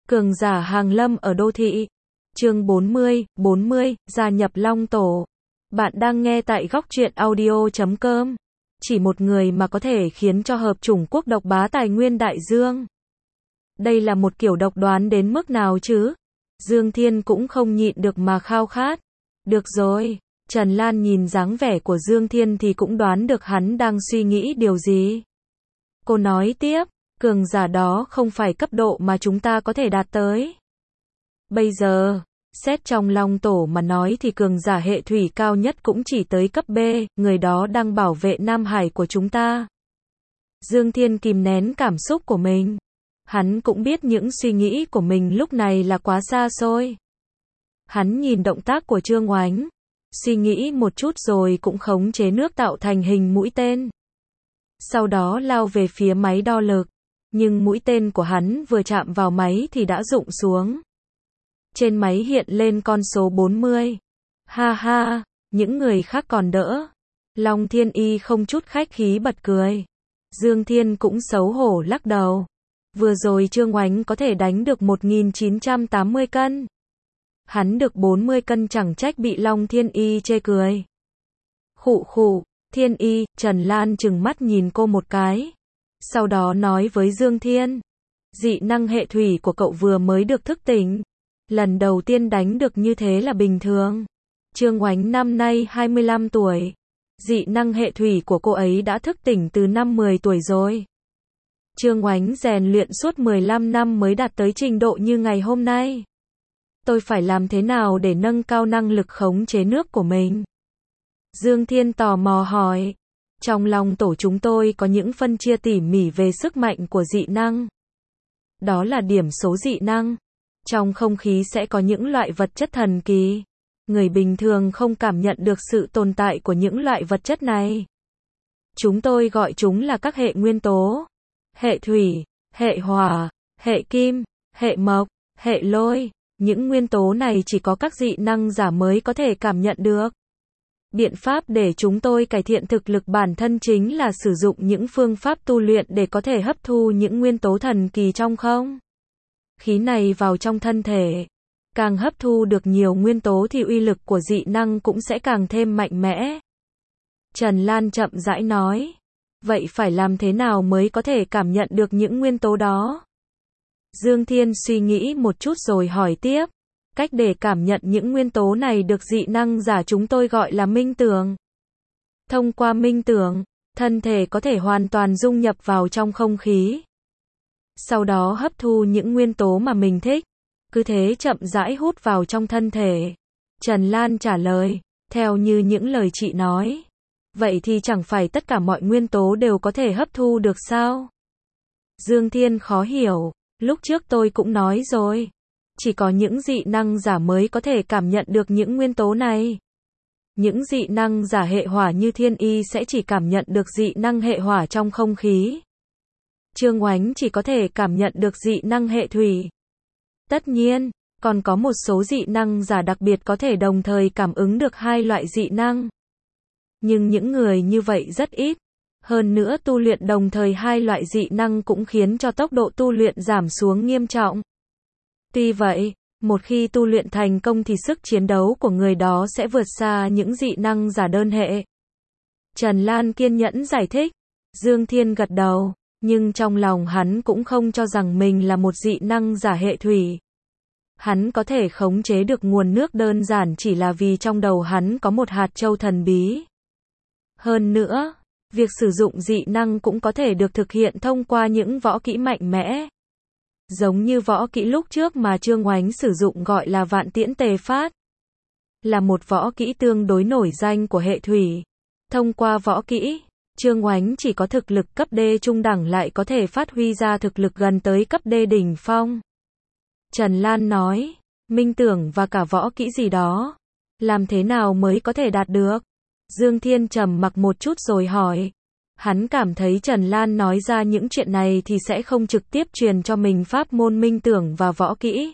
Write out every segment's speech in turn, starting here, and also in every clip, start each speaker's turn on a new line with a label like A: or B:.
A: Cường giả hàng lâm ở đô thị. Chương 40, gia nhập Long Tổ. Bạn đang nghe tại góc truyện audio.com. Chỉ một người mà có thể khiến cho hợp chủng quốc độc bá tài nguyên đại dương. Đây là một kiểu độc đoán đến mức nào chứ? Dương Thiên cũng không nhịn được mà khao khát. Được rồi, Trần Lan nhìn dáng vẻ của Dương Thiên thì cũng đoán được hắn đang suy nghĩ điều gì. Cô nói tiếp, cường giả đó không phải cấp độ mà chúng ta có thể đạt tới. Bây giờ, xét trong Long Tổ mà nói thì cường giả hệ thủy cao nhất cũng chỉ tới cấp B, người đó đang bảo vệ Nam Hải của chúng ta. Dương Thiên kìm nén cảm xúc của mình. Hắn cũng biết những suy nghĩ của mình lúc này là quá xa xôi. Hắn nhìn động tác của Trương Oánh, suy nghĩ một chút rồi cũng khống chế nước tạo thành hình mũi tên. Sau đó lao về phía máy đo lực, nhưng mũi tên của hắn vừa chạm vào máy thì đã rụng xuống. Trên máy hiện lên con số 40. Ha ha, những người khác còn đỡ. Long Thiên Y không chút khách khí bật cười. Dương Thiên cũng xấu hổ lắc đầu. Vừa rồi Trương Oánh có thể đánh được 1980 cân. Hắn được 40 cân chẳng trách bị Long Thiên Y chê cười. Khụ khụ, Thiên Y, Trần Lan trừng mắt nhìn cô một cái. Sau đó nói với Dương Thiên. Dị năng hệ thủy của cậu vừa mới được thức tỉnh. Lần đầu tiên đánh được như thế là bình thường. Trương Oánh năm nay 25 tuổi. Dị năng hệ thủy của cô ấy đã thức tỉnh từ năm 10 tuổi rồi. Trương Oánh rèn luyện suốt 15 năm mới đạt tới trình độ như ngày hôm nay. Tôi phải làm thế nào để nâng cao năng lực khống chế nước của mình? Dương Thiên tò mò hỏi. Trong Long Tổ chúng tôi có những phân chia tỉ mỉ về sức mạnh của dị năng. Đó là điểm số dị năng. Trong không khí sẽ có những loại vật chất thần kỳ. Người bình thường không cảm nhận được sự tồn tại của những loại vật chất này. Chúng tôi gọi chúng là các hệ nguyên tố. Hệ thủy, hệ hỏa, hệ kim, hệ mộc, hệ lôi. Những nguyên tố này chỉ có các dị năng giả mới có thể cảm nhận được. Biện pháp để chúng tôi cải thiện thực lực bản thân chính là sử dụng những phương pháp tu luyện để có thể hấp thu những nguyên tố thần kỳ trong không khí này vào trong thân thể. Càng hấp thu được nhiều nguyên tố thì uy lực của dị năng cũng sẽ càng thêm mạnh mẽ. Trần Lan chậm rãi nói. Vậy phải làm thế nào mới có thể cảm nhận được những nguyên tố đó? Dương Thiên suy nghĩ một chút rồi hỏi tiếp. Cách để cảm nhận những nguyên tố này được dị năng giả chúng tôi gọi là minh tưởng. Thông qua minh tưởng, thân thể có thể hoàn toàn dung nhập vào trong không khí. Sau đó hấp thu những nguyên tố mà mình thích. Cứ thế chậm rãi hút vào trong thân thể. Trần Lan trả lời, theo như những lời chị nói. Vậy thì chẳng phải tất cả mọi nguyên tố đều có thể hấp thu được sao? Dương Thiên khó hiểu, lúc trước tôi cũng nói rồi. Chỉ có những dị năng giả mới có thể cảm nhận được những nguyên tố này. Những dị năng giả hệ hỏa như Thiên Y sẽ chỉ cảm nhận được dị năng hệ hỏa trong không khí. Trương Oánh chỉ có thể cảm nhận được dị năng hệ thủy. Tất nhiên, còn có một số dị năng giả đặc biệt có thể đồng thời cảm ứng được hai loại dị năng. Nhưng những người như vậy rất ít. Hơn nữa tu luyện đồng thời hai loại dị năng cũng khiến cho tốc độ tu luyện giảm xuống nghiêm trọng. Tuy vậy, một khi tu luyện thành công thì sức chiến đấu của người đó sẽ vượt xa những dị năng giả đơn hệ. Trần Lan kiên nhẫn giải thích. Dương Thiên gật đầu, nhưng trong lòng hắn cũng không cho rằng mình là một dị năng giả hệ thủy. Hắn có thể khống chế được nguồn nước đơn giản chỉ là vì trong đầu hắn có một hạt châu thần bí. Hơn nữa, việc sử dụng dị năng cũng có thể được thực hiện thông qua những võ kỹ mạnh mẽ. Giống như võ kỹ lúc trước mà Trương Oánh sử dụng gọi là Vạn Tiễn Tề Phát. Là một võ kỹ tương đối nổi danh của hệ thủy. Thông qua võ kỹ, Trương Oánh chỉ có thực lực cấp D trung đẳng lại có thể phát huy ra thực lực gần tới cấp D đỉnh phong. Trần Lan nói, minh tưởng và cả võ kỹ gì đó. Làm thế nào mới có thể đạt được? Dương Thiên trầm mặc một chút rồi hỏi. Hắn cảm thấy Trần Lan nói ra những chuyện này thì sẽ không trực tiếp truyền cho mình pháp môn minh tưởng và võ kỹ.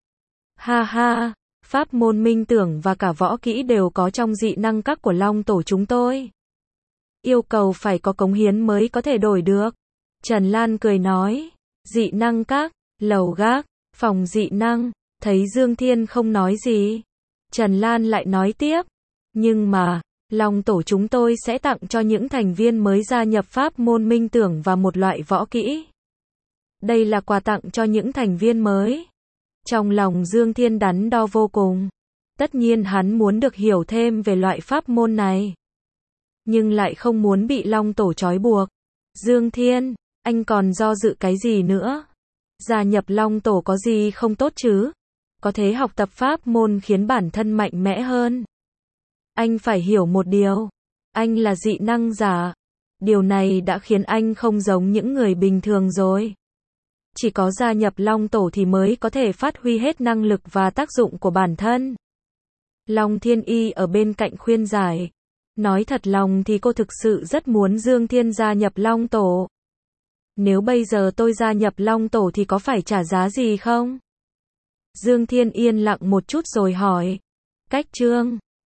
A: Ha ha, pháp môn minh tưởng và cả võ kỹ đều có trong dị năng các của Long Tổ chúng tôi. Yêu cầu phải có cống hiến mới có thể đổi được. Trần Lan cười nói, dị năng các, lầu gác, Phòng dị năng, thấy Dương Thiên không nói gì. Trần Lan lại nói tiếp. Nhưng mà, Long tổ chúng tôi sẽ tặng cho những thành viên mới gia nhập pháp môn minh tưởng và một loại võ kỹ. Đây là quà tặng cho những thành viên mới. Trong lòng Dương Thiên đắn đo vô cùng. Tất nhiên hắn muốn được hiểu thêm về loại pháp môn này. Nhưng lại không muốn bị Long tổ trói buộc. Dương Thiên, anh còn do dự cái gì nữa? Gia nhập Long tổ có gì không tốt chứ? Có thể học tập pháp môn khiến bản thân mạnh mẽ hơn. Anh phải hiểu một điều. Anh là dị năng giả. Điều này đã khiến anh không giống những người bình thường rồi. Chỉ có gia nhập Long tổ thì mới có thể phát huy hết năng lực và tác dụng của bản thân. Long Thiên Y ở bên cạnh khuyên giải. Nói thật lòng thì cô thực sự rất muốn Dương Thiên gia nhập Long tổ. Nếu bây giờ tôi gia nhập Long tổ thì có phải trả giá gì không? Dương Thiên yên lặng một chút rồi hỏi. Cách chương